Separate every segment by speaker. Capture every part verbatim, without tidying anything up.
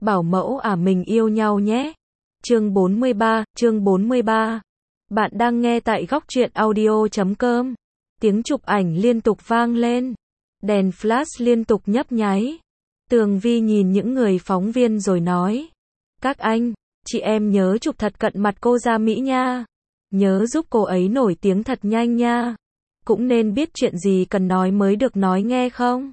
Speaker 1: bảo mẫu à mình yêu nhau nhé. Chương bốn mươi ba, chương bốn mươi ba. Bạn đang nghe tại góc truyện audio chấm com. Tiếng chụp ảnh liên tục vang lên. Đèn flash liên tục nhấp nháy. Tường Vi nhìn những người phóng viên rồi nói. Các anh, chị em nhớ chụp thật cận mặt cô ra Mỹ nha. Nhớ giúp cô ấy nổi tiếng thật nhanh nha. Cũng nên biết chuyện gì cần nói mới được nói nghe không?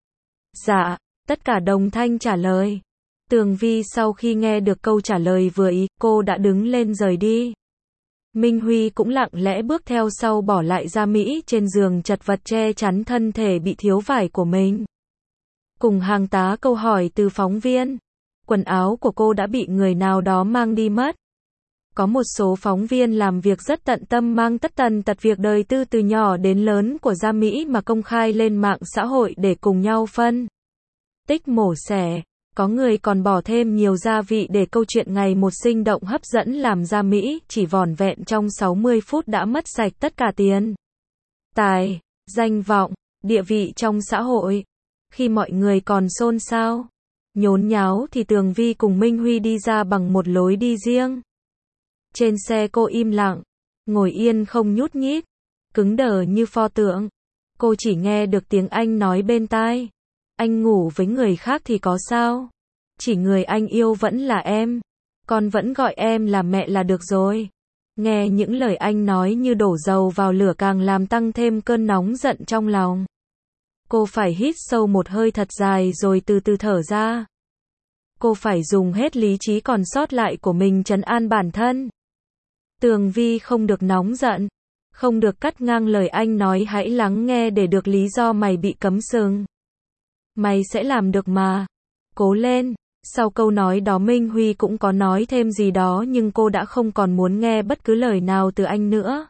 Speaker 1: Dạ, tất cả đồng thanh trả lời. Tường Vi sau khi nghe được câu trả lời vừa ý, cô đã đứng lên rời đi. Minh Huy cũng lặng lẽ bước theo sau bỏ lại Gia Mỹ trên giường chật vật che chắn thân thể bị thiếu vải của mình. Cùng hàng tá câu hỏi từ phóng viên. Quần áo của cô đã bị người nào đó mang đi mất. Có một số phóng viên làm việc rất tận tâm mang tất tần tật việc đời tư từ nhỏ đến lớn của Gia Mỹ mà công khai lên mạng xã hội để cùng nhau phân tích mổ xẻ. Có người còn bỏ thêm nhiều gia vị để câu chuyện ngày một sinh động hấp dẫn làm Gia Mỹ chỉ vỏn vẹn trong sáu mươi phút đã mất sạch tất cả tiền, tài, danh vọng, địa vị trong xã hội. Khi mọi người còn xôn xao, nhốn nháo thì Tường Vi cùng Minh Huy đi ra bằng một lối đi riêng. Trên xe cô im lặng, ngồi yên không nhúc nhích, cứng đờ như pho tượng. Cô chỉ nghe được tiếng anh nói bên tai. Anh ngủ với người khác thì có sao? Chỉ người anh yêu vẫn là em. Con vẫn gọi em là mẹ là được rồi. Nghe những lời anh nói như đổ dầu vào lửa càng làm tăng thêm cơn nóng giận trong lòng. Cô phải hít sâu một hơi thật dài rồi từ từ thở ra. Cô phải dùng hết lý trí còn sót lại của mình trấn an bản thân. Tường Vi không được nóng giận. Không được cắt ngang lời anh nói, hãy lắng nghe để được lý do mày bị cấm sừng. Mày sẽ làm được mà. Cố lên. Sau câu nói đó Minh Huy cũng có nói thêm gì đó nhưng cô đã không còn muốn nghe bất cứ lời nào từ anh nữa.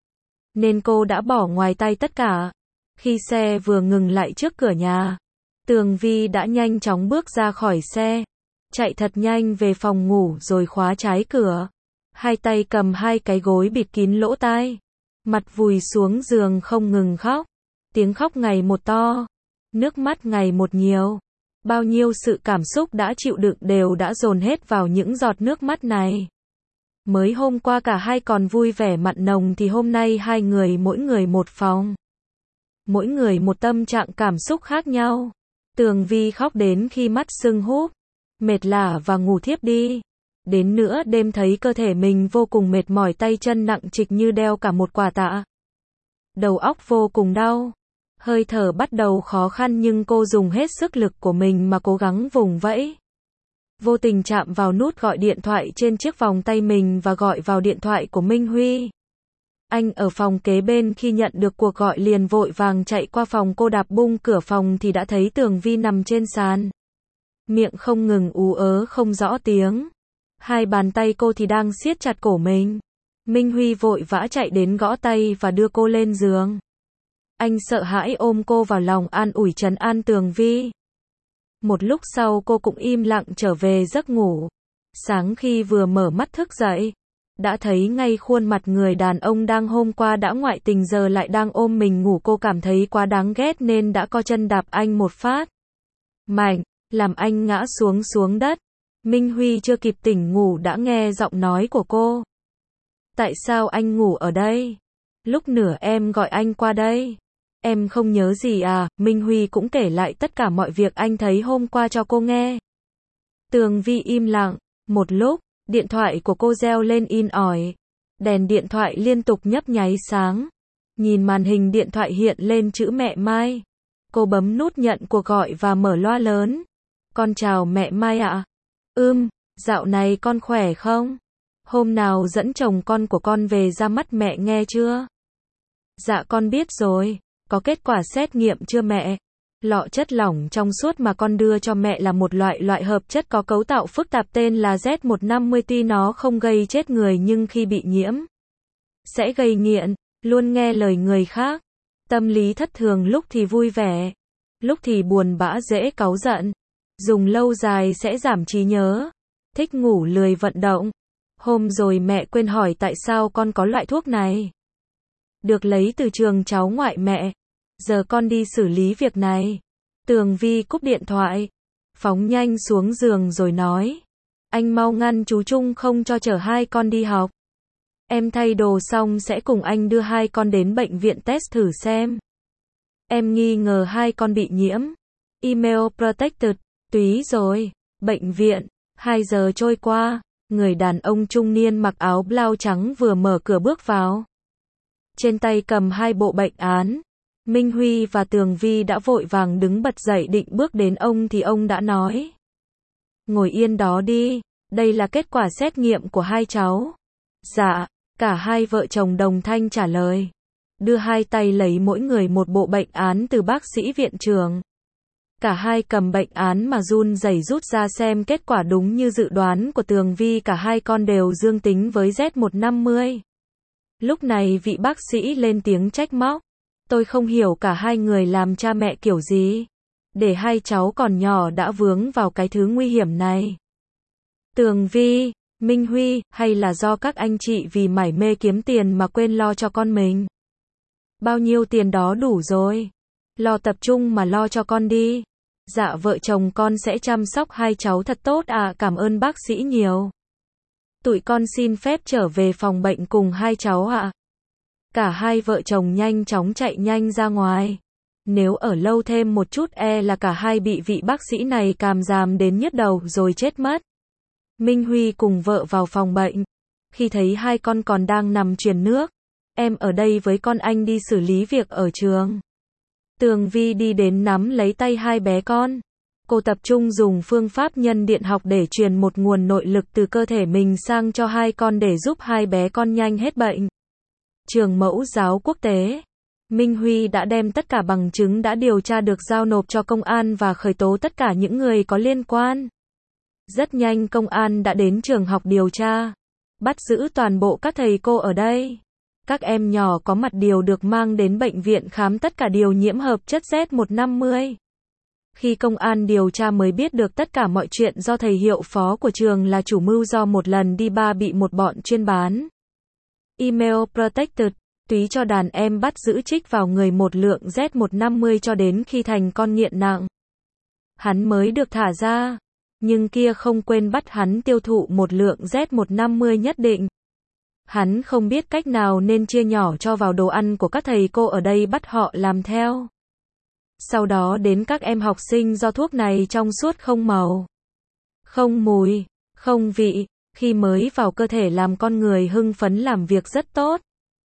Speaker 1: Nên cô đã bỏ ngoài tay tất cả. Khi xe vừa ngừng lại trước cửa nhà, Tường Vi đã nhanh chóng bước ra khỏi xe. Chạy thật nhanh về phòng ngủ rồi khóa trái cửa. Hai tay cầm hai cái gối bịt kín lỗ tai. Mặt vùi xuống giường không ngừng khóc. Tiếng khóc ngày một to. Nước mắt ngày một nhiều. Bao nhiêu sự cảm xúc đã chịu đựng đều đã dồn hết vào những giọt nước mắt này. Mới hôm qua cả hai còn vui vẻ mặn nồng thì hôm nay hai người mỗi người một phòng. Mỗi người một tâm trạng cảm xúc khác nhau. Tường Vi khóc đến khi mắt sưng húp, mệt lả và ngủ thiếp đi. Đến nửa đêm thấy cơ thể mình vô cùng mệt mỏi, tay chân nặng trịch như đeo cả một quả tạ. Đầu óc vô cùng đau. Hơi thở bắt đầu khó khăn nhưng cô dùng hết sức lực của mình mà cố gắng vùng vẫy. Vô tình chạm vào nút gọi điện thoại trên chiếc vòng tay mình và gọi vào điện thoại của Minh Huy. Anh ở phòng kế bên khi nhận được cuộc gọi liền vội vàng chạy qua phòng cô, đạp bung cửa phòng thì đã thấy Tường Vi nằm trên sàn. Miệng không ngừng ú ớ không rõ tiếng. Hai bàn tay cô thì đang siết chặt cổ mình. Minh Huy vội vã chạy đến gõ tay và đưa cô lên giường. Anh sợ hãi ôm cô vào lòng an ủi trấn an Tường Vi. Một lúc sau cô cũng im lặng trở về giấc ngủ. Sáng khi vừa mở mắt thức dậy, đã thấy ngay khuôn mặt người đàn ông đang hôm qua đã ngoại tình giờ lại đang ôm mình ngủ. Cô cảm thấy quá đáng ghét nên đã co chân đạp anh một phát mạnh, làm anh ngã xuống xuống đất. Minh Huy chưa kịp tỉnh ngủ đã nghe giọng nói của cô. Tại sao anh ngủ ở đây? Lúc nửa em gọi anh qua đây. Em không nhớ gì à? Minh Huy cũng kể lại tất cả mọi việc anh thấy hôm qua cho cô nghe. Tường Vi im lặng. Một lúc, điện thoại của cô reo lên in ỏi. Đèn điện thoại liên tục nhấp nháy sáng. Nhìn màn hình điện thoại hiện lên chữ mẹ Mai. Cô bấm nút nhận cuộc gọi và mở loa lớn. Con chào mẹ Mai ạ. Ừm, dạo này con khỏe không? Hôm nào dẫn chồng con của con về ra mắt mẹ nghe chưa? Dạ con biết rồi. Có kết quả xét nghiệm chưa mẹ? Lọ chất lỏng trong suốt mà con đưa cho mẹ là một loại loại hợp chất có cấu tạo phức tạp tên là Z một trăm năm mươi. Tuy nó không gây chết người nhưng khi bị nhiễm sẽ gây nghiện, luôn nghe lời người khác. Tâm lý thất thường, lúc thì vui vẻ, lúc thì buồn bã dễ cáu giận. Dùng lâu dài sẽ giảm trí nhớ. Thích ngủ lười vận động. Hôm rồi mẹ quên hỏi tại sao con có loại thuốc này. Được lấy từ trường cháu ngoại mẹ. Giờ con đi xử lý việc này. Tường Vi cúp điện thoại. phóng nhanh xuống giường rồi nói. Anh mau ngăn chú Trung không cho chở hai con đi học. Em thay đồ xong sẽ cùng anh đưa hai con đến bệnh viện test thử xem. Em nghi ngờ hai con bị nhiễm. Email protected. Túy rồi. Bệnh viện. Hai giờ trôi qua, người đàn ông trung niên mặc áo blau trắng vừa mở cửa bước vào. Trên tay cầm hai bộ bệnh án. Minh Huy và Tường Vi đã vội vàng đứng bật dậy định bước đến ông thì ông đã nói. Ngồi yên đó đi, đây là kết quả xét nghiệm của hai cháu. Dạ, cả hai vợ chồng đồng thanh trả lời. Đưa hai tay lấy mỗi người một bộ bệnh án từ bác sĩ viện trưởng. Cả hai cầm bệnh án mà run rẩy rút ra xem kết quả đúng như dự đoán của Tường Vi, cả hai con đều dương tính với Z một năm mươi. Lúc này vị bác sĩ lên tiếng trách móc. Tôi không hiểu cả hai người làm cha mẹ kiểu gì. Để hai cháu còn nhỏ đã vướng vào cái thứ nguy hiểm này. Tường Vi, Minh Huy, hay là do các anh chị vì mải mê kiếm tiền mà quên lo cho con mình? Bao nhiêu tiền đó đủ rồi. Lo tập trung mà lo cho con đi. Dạ vợ chồng con sẽ chăm sóc hai cháu thật tốt ạ, à, cảm ơn bác sĩ nhiều. Tụi con xin phép trở về phòng bệnh cùng hai cháu ạ. À. Cả hai vợ chồng nhanh chóng chạy nhanh ra ngoài. Nếu ở lâu thêm một chút e là cả hai bị vị bác sĩ này càm ràm đến nhức đầu rồi chết mất. Minh Huy cùng vợ vào phòng bệnh. Khi thấy hai con còn đang nằm truyền nước. Em ở đây với con, anh đi xử lý việc ở trường. Tường Vi đi đến nắm lấy tay hai bé con. Cô tập trung dùng phương pháp nhân điện học để truyền một nguồn nội lực từ cơ thể mình sang cho hai con để giúp hai bé con nhanh hết bệnh. Trường Mẫu giáo quốc tế. Minh Huy đã đem tất cả bằng chứng đã điều tra được giao nộp cho công an và khởi tố tất cả những người có liên quan. Rất nhanh công an đã đến trường học điều tra, bắt giữ toàn bộ các thầy cô ở đây. Các em nhỏ có mặt đều được mang đến bệnh viện khám, tất cả đều nhiễm hợp chất Z một năm mươi. Khi công an điều tra mới biết được tất cả mọi chuyện do thầy hiệu phó của trường là chủ mưu, do một lần đi ba bị một bọn chuyên bán. Email protected. Túy cho đàn em bắt giữ trích vào người một lượng Z một năm mươi cho đến khi thành con nghiện nặng. Hắn mới được thả ra. Nhưng kia không quên bắt hắn tiêu thụ một lượng Z một năm mươi nhất định. Hắn không biết cách nào nên chia nhỏ cho vào đồ ăn của các thầy cô ở đây, bắt họ làm theo. Sau đó đến các em học sinh, do thuốc này trong suốt, không màu, không mùi, không vị, khi mới vào cơ thể làm con người hưng phấn làm việc rất tốt.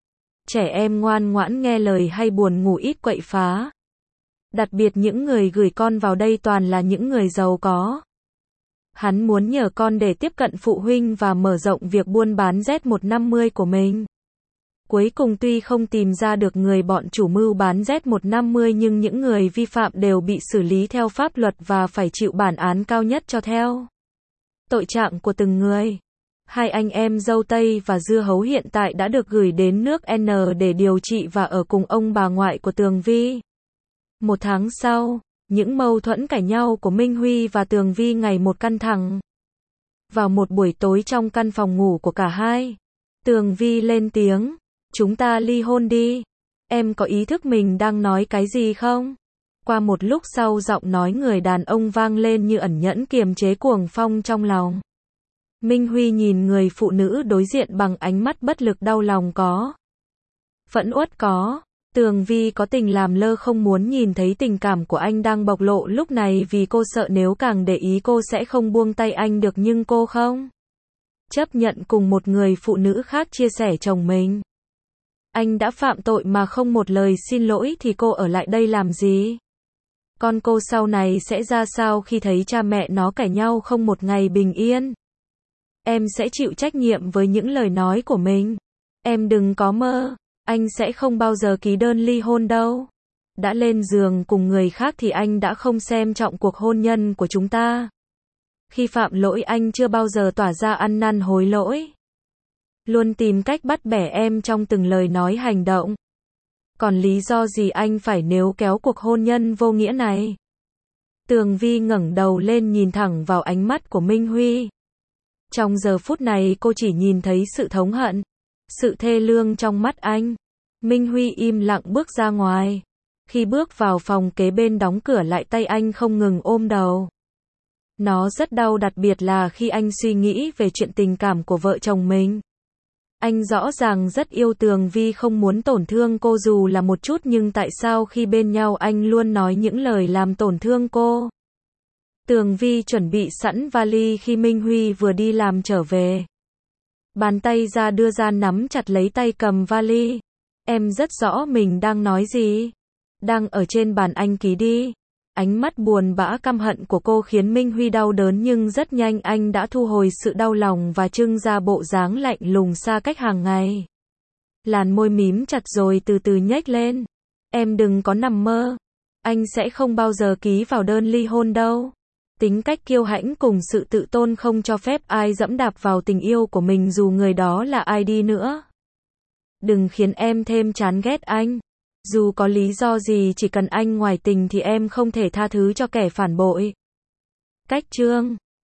Speaker 1: Trẻ em ngoan ngoãn nghe lời hay buồn ngủ ít quậy phá. Đặc biệt những người gửi con vào đây toàn là những người giàu có. Hắn muốn nhờ con để tiếp cận phụ huynh và mở rộng việc buôn bán Z một năm mươi của mình. Cuối cùng tuy không tìm ra được người bọn chủ mưu bán Z một năm mươi nhưng những người vi phạm đều bị xử lý theo pháp luật và phải chịu bản án cao nhất cho theo tội trạng của từng người. Hai anh em dâu tây và dưa hấu hiện tại đã được gửi đến nước N để điều trị và ở cùng ông bà ngoại của Tường Vi. Một tháng sau, những mâu thuẫn cãi nhau của Minh Huy và Tường Vi ngày một căng thẳng. Vào một buổi tối trong căn phòng ngủ của cả hai, Tường Vi lên tiếng, chúng ta ly hôn đi. Em có ý thức mình đang nói cái gì không? Qua một lúc sau, giọng nói người đàn ông vang lên như ẩn nhẫn kiềm chế cuồng phong trong lòng. Minh Huy nhìn người phụ nữ đối diện bằng ánh mắt bất lực, đau lòng có, phẫn uất có. Tường Vi có tình làm lơ, không muốn nhìn thấy tình cảm của anh đang bộc lộ lúc này vì cô sợ nếu càng để ý cô sẽ không buông tay anh được, nhưng cô không chấp nhận cùng một người phụ nữ khác chia sẻ chồng mình. Anh đã phạm tội mà không một lời xin lỗi thì cô ở lại đây làm gì? Con cô sau này sẽ ra sao khi thấy cha mẹ nó cãi nhau không một ngày bình yên? Em sẽ chịu trách nhiệm với những lời nói của mình. Em đừng có mơ, anh sẽ không bao giờ ký đơn ly hôn đâu. Đã lên giường cùng người khác thì anh đã không xem trọng cuộc hôn nhân của chúng ta. Khi phạm lỗi anh chưa bao giờ tỏ ra ăn năn hối lỗi. Luôn tìm cách bắt bẻ em trong từng lời nói hành động. Còn lý do gì anh phải níu kéo cuộc hôn nhân vô nghĩa này? Tường Vi ngẩng đầu lên nhìn thẳng vào ánh mắt của Minh Huy. Trong giờ phút này cô chỉ nhìn thấy sự thống hận, sự thê lương trong mắt anh. Minh Huy im lặng bước ra ngoài. Khi bước vào phòng kế bên đóng cửa lại, tay anh không ngừng ôm đầu. Nó rất đau, đặc biệt là khi anh suy nghĩ về chuyện tình cảm của vợ chồng mình. Anh rõ ràng rất yêu Tường Vi, không muốn tổn thương cô dù là một chút, nhưng tại sao khi bên nhau anh luôn nói những lời làm tổn thương cô? Tường Vi chuẩn bị sẵn vali khi Minh Huy vừa đi làm trở về. Bàn tay ra đưa ra nắm chặt lấy tay cầm vali. Em rất rõ mình đang nói gì. Đang ở trên bàn, anh ký đi. Ánh mắt buồn bã căm hận của cô khiến Minh Huy đau đớn, nhưng rất nhanh anh đã thu hồi sự đau lòng và trưng ra bộ dáng lạnh lùng xa cách hàng ngày. Làn môi mím chặt rồi từ từ nhếch lên. Em đừng có nằm mơ. Anh sẽ không bao giờ ký vào đơn ly hôn đâu. Tính cách kiêu hãnh cùng sự tự tôn không cho phép ai dẫm đạp vào tình yêu của mình dù người đó là ai đi nữa. Đừng khiến em thêm chán ghét anh. Dù có lý do gì, chỉ cần anh ngoại tình thì em không thể tha thứ cho kẻ phản bội. Cách chương